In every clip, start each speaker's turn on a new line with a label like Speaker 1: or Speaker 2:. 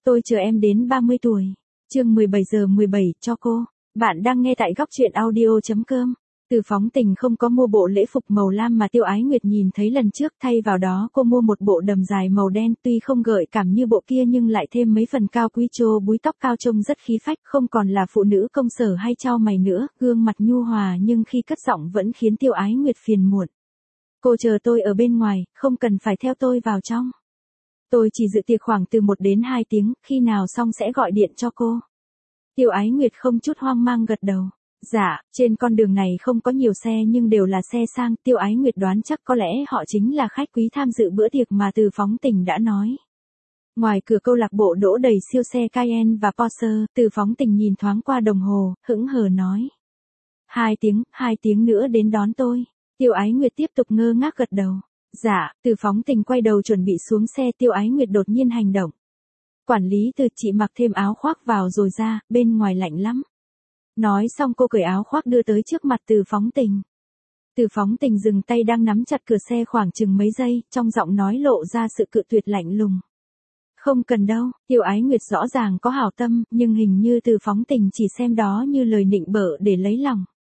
Speaker 1: Tôi chờ em đến 30 tuổi. Chương 17 giờ 17 cho cô. Bạn đang nghe tại góc truyện audio.com. Từ Phóng Tình không có mua bộ lễ phục màu lam mà Tiêu Ái Nguyệt nhìn thấy lần trước, thay vào đó cô mua một bộ đầm dài màu đen, tuy không gợi cảm như bộ kia nhưng lại thêm mấy phần cao quý, trô búi tóc cao trông rất khí phách, không còn là phụ nữ công sở hay chau mày nữa, gương mặt nhu hòa nhưng khi cất giọng vẫn khiến Tiêu Ái Nguyệt phiền muộn. Cô chờ tôi ở bên ngoài, không cần phải theo tôi vào trong. Tôi chỉ dự tiệc khoảng từ 1 đến 2 tiếng, khi nào xong sẽ gọi điện cho cô. Tiêu Ái Nguyệt không chút hoang mang gật đầu. Dạ, trên con đường này không có nhiều xe nhưng đều là xe sang, Tiêu Ái Nguyệt đoán chắc có lẽ họ chính là khách quý tham dự bữa tiệc mà Từ Phóng Tình đã nói. Ngoài cửa câu lạc bộ đỗ đầy siêu xe Cayenne và Porsche, Từ Phóng Tình nhìn thoáng qua đồng hồ, hững hờ nói. 2 tiếng nữa đến đón tôi. Tiêu Ái Nguyệt tiếp tục ngơ ngác gật đầu. Dạ, Từ Phóng Tình quay đầu chuẩn bị xuống xe, Tiêu Ái Nguyệt đột nhiên hành động. Quản lý Từ, chị mặc thêm áo khoác vào rồi ra, bên ngoài lạnh lắm. Nói xong cô cởi áo khoác đưa tới trước mặt Từ Phóng Tình. Từ Phóng Tình dừng tay đang nắm chặt cửa xe khoảng chừng mấy giây, trong giọng nói lộ ra sự cự tuyệt lạnh lùng. Không cần đâu, Tiêu Ái Nguyệt rõ ràng có hảo tâm, nhưng hình như Từ Phóng Tình chỉ xem đó như lời nịnh bợ để lấy lòng.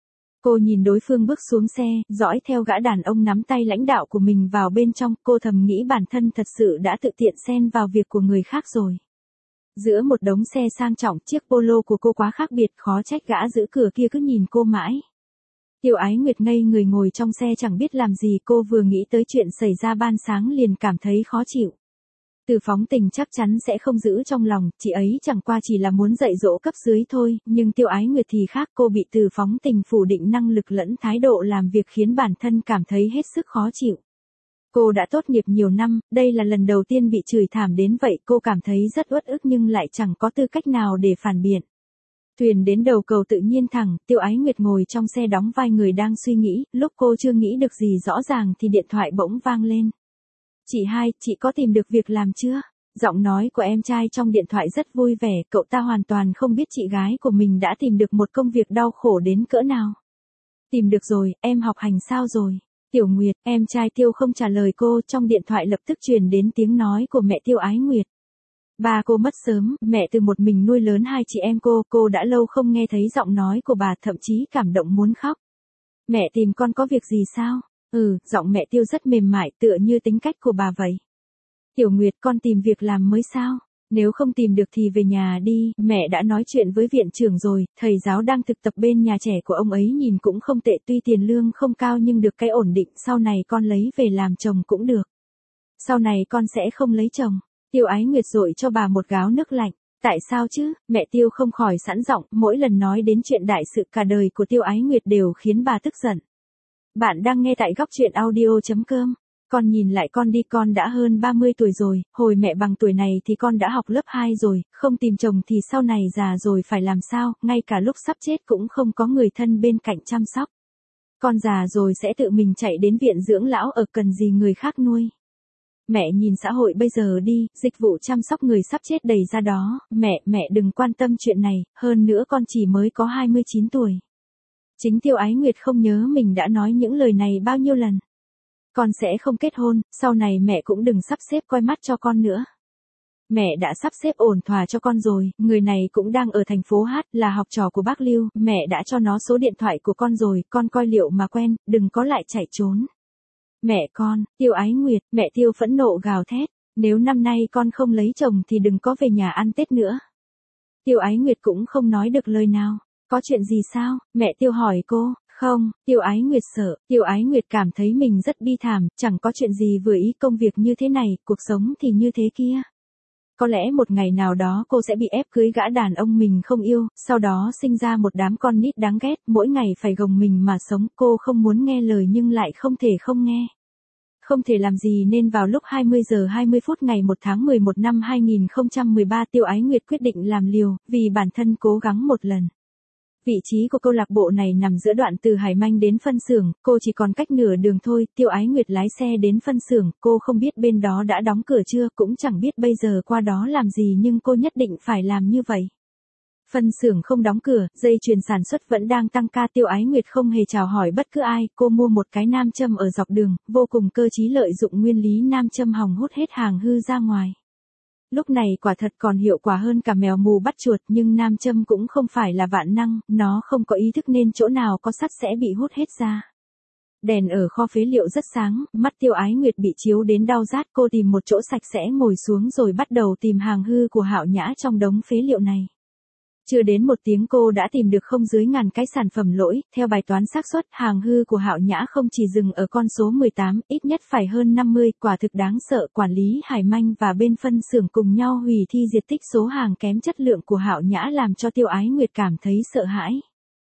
Speaker 1: Cô nhìn đối phương bước xuống xe, dõi theo gã đàn ông nắm tay lãnh đạo của mình vào bên trong, cô thầm nghĩ bản thân thật sự đã tự tiện xen vào việc của người khác rồi. Giữa một đống xe sang trọng, chiếc Polo của cô quá khác biệt, khó trách gã giữ cửa kia cứ nhìn cô mãi. Tiêu Ái Nguyệt ngây người ngồi trong xe chẳng biết làm gì, cô vừa nghĩ tới chuyện xảy ra ban sáng liền cảm thấy khó chịu. Từ Phóng Tình chắc chắn sẽ không giữ trong lòng, chị ấy chẳng qua chỉ là muốn dạy dỗ cấp dưới thôi, nhưng Tiêu Ái Nguyệt thì khác, cô bị Từ Phóng Tình phủ định năng lực lẫn thái độ làm việc khiến bản thân cảm thấy hết sức khó chịu. Cô đã tốt nghiệp nhiều năm, đây là lần đầu tiên bị chửi thảm đến vậy, cô cảm thấy rất uất ức nhưng lại chẳng có tư cách nào để phản biện. Thuyền đến đầu cầu tự nhiên thẳng, Tiêu Ái Nguyệt ngồi trong xe đóng vai người đang suy nghĩ, lúc cô chưa nghĩ được gì rõ ràng thì điện thoại bỗng vang lên. Chị Hai, chị có tìm được việc làm chưa? Giọng nói của em trai trong điện thoại rất vui vẻ, cậu ta hoàn toàn không biết chị gái của mình đã tìm được một công việc đau khổ đến cỡ nào. Tìm được rồi, em học hành sao rồi? Tiểu Nguyệt, em trai Tiêu không trả lời cô, trong điện thoại lập tức truyền đến tiếng nói của mẹ Tiêu Ái Nguyệt. Ba cô mất sớm, mẹ từ một mình nuôi lớn 2 chị em cô đã lâu không nghe thấy giọng nói của bà, thậm chí cảm động muốn khóc. Mẹ tìm con có việc gì sao? Giọng mẹ Tiêu rất mềm mại tựa như tính cách của bà vậy. Tiểu Nguyệt, con tìm việc làm mới sao? Nếu không tìm được thì về nhà đi, mẹ đã nói chuyện với viện trưởng rồi, thầy giáo đang thực tập bên nhà trẻ của ông ấy nhìn cũng không tệ, tuy tiền lương không cao nhưng được cái ổn định, sau này con lấy về làm chồng cũng được. Sau này con sẽ không lấy chồng. Tiêu Ái Nguyệt dội cho bà một gáo nước lạnh. Tại sao chứ? Mẹ Tiêu không khỏi sẵn giọng, mỗi lần nói đến chuyện đại sự cả đời của Tiêu Ái Nguyệt đều khiến bà tức giận. Bạn đang nghe tại góc truyện audio.com. Con nhìn lại con đi, con đã hơn 30 tuổi rồi, hồi mẹ bằng tuổi này thì con đã học lớp 2 rồi, không tìm chồng thì sau này già rồi phải làm sao, ngay cả lúc sắp chết cũng không có người thân bên cạnh chăm sóc. Con già rồi sẽ tự mình chạy đến viện dưỡng lão ở, cần gì người khác nuôi. Mẹ nhìn xã hội bây giờ đi, dịch vụ chăm sóc người sắp chết đầy ra đó, mẹ đừng quan tâm chuyện này, hơn nữa con chỉ mới có 29 tuổi. Chính Tiêu Ái Nguyệt không nhớ mình đã nói những lời này bao nhiêu lần. Con sẽ không kết hôn, sau này mẹ cũng đừng sắp xếp coi mắt cho con nữa. Mẹ đã sắp xếp ổn thỏa cho con rồi, người này cũng đang ở thành phố Hát, là học trò của bác Lưu, mẹ đã cho nó số điện thoại của con rồi, con coi liệu mà quen, đừng có lại chạy trốn. Mẹ con, Tiêu Ái Nguyệt, mẹ Tiêu phẫn nộ gào thét, nếu năm nay con không lấy chồng thì đừng có về nhà ăn Tết nữa. Tiêu Ái Nguyệt cũng không nói được lời nào. Có chuyện gì sao? Mẹ Tiêu hỏi cô. Không, Tiêu Ái Nguyệt sợ, Tiêu Ái Nguyệt cảm thấy mình rất bi thảm, chẳng có chuyện gì vừa ý, công việc như thế này, cuộc sống thì như thế kia. Có lẽ một ngày nào đó cô sẽ bị ép cưới gã đàn ông mình không yêu, sau đó sinh ra một đám con nít đáng ghét, mỗi ngày phải gồng mình mà sống, cô không muốn nghe lời nhưng lại không thể không nghe. Không thể làm gì nên vào lúc 20 giờ 20 phút ngày 1 tháng 11 năm 2013 Tiêu Ái Nguyệt quyết định làm liều, vì bản thân cố gắng một lần. Vị trí của câu lạc bộ này nằm giữa đoạn từ Hải Manh đến phân xưởng, cô chỉ còn cách nửa đường thôi, Tiêu Ái Nguyệt lái xe đến phân xưởng, cô không biết bên đó đã đóng cửa chưa, cũng chẳng biết bây giờ qua đó làm gì nhưng cô nhất định phải làm như vậy. Phân xưởng không đóng cửa, dây chuyền sản xuất vẫn đang tăng ca, Tiêu Ái Nguyệt không hề chào hỏi bất cứ ai, cô mua một cái nam châm ở dọc đường, vô cùng cơ trí lợi dụng nguyên lý nam châm hỏng hút hết hàng hư ra ngoài. Lúc này quả thật còn hiệu quả hơn cả mèo mù bắt chuột, nhưng nam châm cũng không phải là vạn năng, nó không có ý thức nên chỗ nào có sắt sẽ bị hút hết ra. Đèn ở kho phế liệu rất sáng, mắt Tiêu Ái Nguyệt bị chiếu đến đau rát, cô tìm một chỗ sạch sẽ ngồi xuống rồi bắt đầu tìm hàng hư của Hạo Nhã trong đống phế liệu này. Chưa đến một tiếng cô đã tìm được không dưới ngàn cái sản phẩm lỗi, theo bài toán xác suất, hàng hư của Hạo Nhã không chỉ dừng ở con số 18, ít nhất phải hơn 50, quả thực đáng sợ. Quản lý Hải Manh và bên phân xưởng cùng nhau hủy thi diệt tích số hàng kém chất lượng của Hạo Nhã làm cho Tiêu Ái Nguyệt cảm thấy sợ hãi.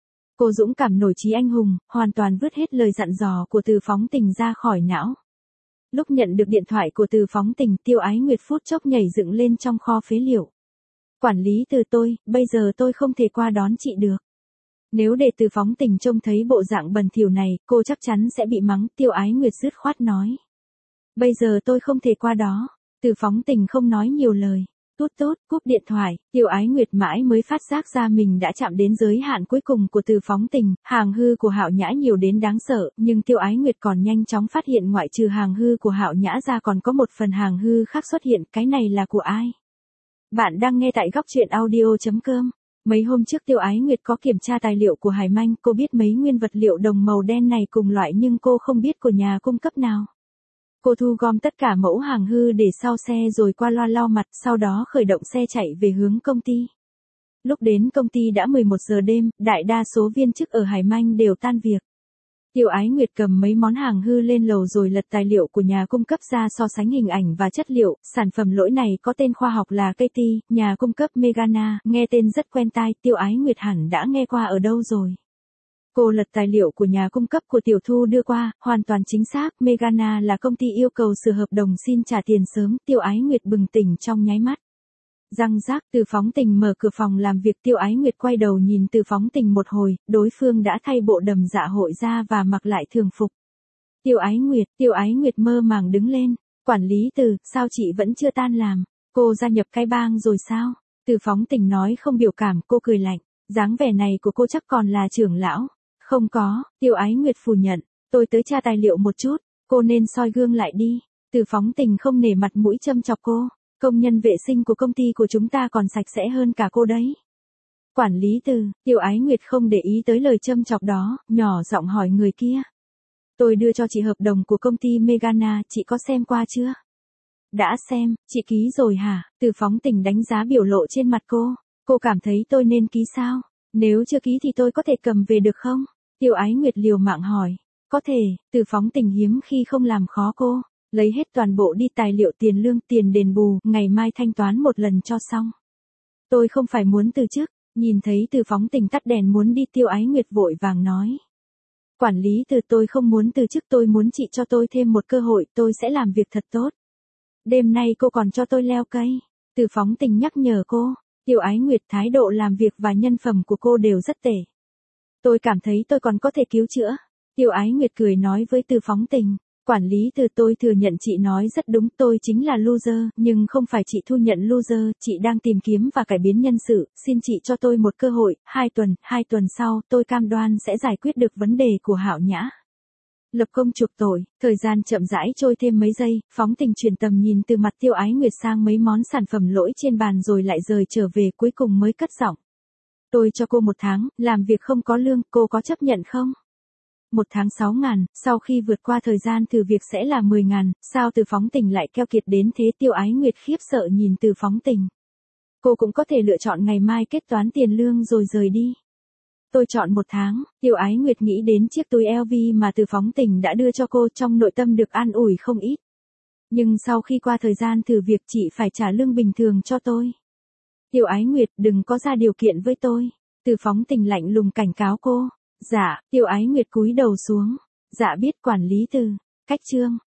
Speaker 1: Cô dũng cảm nổi chí anh hùng, hoàn toàn vứt hết lời dặn dò của Từ Phóng Tình ra khỏi não. Lúc nhận được điện thoại của Từ Phóng Tình, Tiêu Ái Nguyệt phút chốc nhảy dựng lên trong kho phế liệu. Quản lý Từ tôi, bây giờ tôi không thể qua đón chị được. Nếu để Từ Phóng Tình trông thấy bộ dạng bẩn thỉu này, cô chắc chắn sẽ bị mắng. Tiêu Ái Nguyệt dứt khoát nói. Bây giờ tôi không thể qua đó. Từ Phóng Tình không nói nhiều lời. Tút tút, cúp điện thoại, Tiêu Ái Nguyệt mãi mới phát giác ra mình đã chạm đến giới hạn cuối cùng của Từ Phóng Tình. Hàng hư của Hạo Nhã nhiều đến đáng sợ, nhưng Tiêu Ái Nguyệt còn nhanh chóng phát hiện ngoại trừ hàng hư của Hạo Nhã ra còn có một phần hàng hư khác xuất hiện. Cái này là của ai? Bạn đang nghe tại góc truyện audio.com. Mấy hôm trước Tiêu Ái Nguyệt có kiểm tra tài liệu của Hải Manh, cô biết mấy nguyên vật liệu đồng màu đen này cùng loại nhưng cô không biết của nhà cung cấp nào. Cô thu gom tất cả mẫu hàng hư để sau xe rồi qua loa lau mặt, sau đó khởi động xe chạy về hướng công ty. Lúc đến công ty đã 11 giờ đêm, đại đa số viên chức ở Hải Manh đều tan việc. Tiêu Ái Nguyệt cầm mấy món hàng hư lên lầu rồi lật tài liệu của nhà cung cấp ra so sánh hình ảnh và chất liệu. Sản phẩm lỗi này có tên khoa học là Katy, nhà cung cấp Megana, nghe tên rất quen tai, Tiêu Ái Nguyệt hẳn đã nghe qua ở đâu rồi. Cô lật tài liệu của nhà cung cấp của Tiểu Thu đưa qua, hoàn toàn chính xác, Megana là công ty yêu cầu sửa hợp đồng xin trả tiền sớm. Tiêu Ái Nguyệt bừng tỉnh trong nháy mắt. Răng rác, Từ Phóng Tình mở cửa phòng làm việc. Tiêu Ái Nguyệt quay đầu nhìn Từ Phóng Tình một hồi, đối phương đã thay bộ đầm dạ hội ra và mặc lại thường phục. Tiêu Ái Nguyệt mơ màng đứng lên. Quản lý Từ, sao chị vẫn chưa tan làm? Cô gia nhập cái bang rồi sao? Từ Phóng Tình nói không biểu cảm, cô cười lạnh. Dáng vẻ này của cô chắc còn là trưởng lão. Không có, Tiêu Ái Nguyệt phủ nhận. Tôi tới tra tài liệu một chút, cô nên soi gương lại đi. Từ Phóng Tình không nể mặt mũi châm chọc cô. Công nhân vệ sinh của công ty của chúng ta còn sạch sẽ hơn cả cô đấy. Quản lý Từ, Tiêu Ái Nguyệt không để ý tới lời châm chọc đó, nhỏ giọng hỏi người kia. Tôi đưa cho chị hợp đồng của công ty Megana, chị có xem qua chưa? Đã xem, chị ký rồi hả? Từ Phóng Tình đánh giá biểu lộ trên mặt cô. Cô cảm thấy tôi nên ký sao? Nếu chưa ký thì tôi có thể cầm về được không? Tiêu Ái Nguyệt liều mạng hỏi. Có thể, Từ Phóng Tình hiếm khi không làm khó cô. Lấy hết toàn bộ đi tài liệu tiền lương, tiền đền bù, ngày mai thanh toán một lần cho xong. Tôi không phải muốn từ chức, nhìn thấy Từ Phóng Tình tắt đèn muốn đi, Tiêu Ái Nguyệt vội vàng nói. Quản lý Từ, tôi không muốn từ chức, tôi muốn chị cho tôi thêm một cơ hội, tôi sẽ làm việc thật tốt. Đêm nay cô còn cho tôi leo cây. Từ Phóng Tình nhắc nhở cô. Tiêu Ái Nguyệt, thái độ làm việc và nhân phẩm của cô đều rất tệ. Tôi cảm thấy tôi còn có thể cứu chữa. Tiêu Ái Nguyệt cười nói với Từ Phóng Tình. Quản lý Từ, tôi thừa nhận chị nói rất đúng, tôi chính là loser, nhưng không phải chị thu nhận loser, chị đang tìm kiếm và cải biến nhân sự, xin chị cho tôi một cơ hội, 2 tuần sau, tôi cam đoan sẽ giải quyết được vấn đề của Hạo Nhã. Lập công chuộc tội, thời gian chậm rãi trôi thêm mấy giây, Phóng Tình chuyển tầm nhìn từ mặt Tiêu Ái Nguyệt sang mấy món sản phẩm lỗi trên bàn rồi lại rời trở về, cuối cùng mới cất giọng. Tôi cho cô 1 tháng, làm việc không có lương, cô có chấp nhận không? 1 tháng 6.000, sau khi vượt qua thời gian thử việc sẽ là 10.000, sao Từ Phóng Tình lại keo kiệt đến thế? Tiêu Ái Nguyệt khiếp sợ nhìn Từ Phóng Tình. Cô cũng có thể lựa chọn ngày mai kết toán tiền lương rồi rời đi. Tôi chọn 1 tháng, Tiêu Ái Nguyệt nghĩ đến chiếc túi LV mà Từ Phóng Tình đã đưa cho cô, trong nội tâm được an ủi không ít. Nhưng sau khi qua thời gian thử việc chị phải trả lương bình thường cho tôi. Tiêu Ái Nguyệt, đừng có ra điều kiện với tôi. Từ Phóng Tình lạnh lùng cảnh cáo cô. Dạ, Tiêu Ái Nguyệt cúi đầu xuống. Dạ biết, quản lý Từ. Cách chương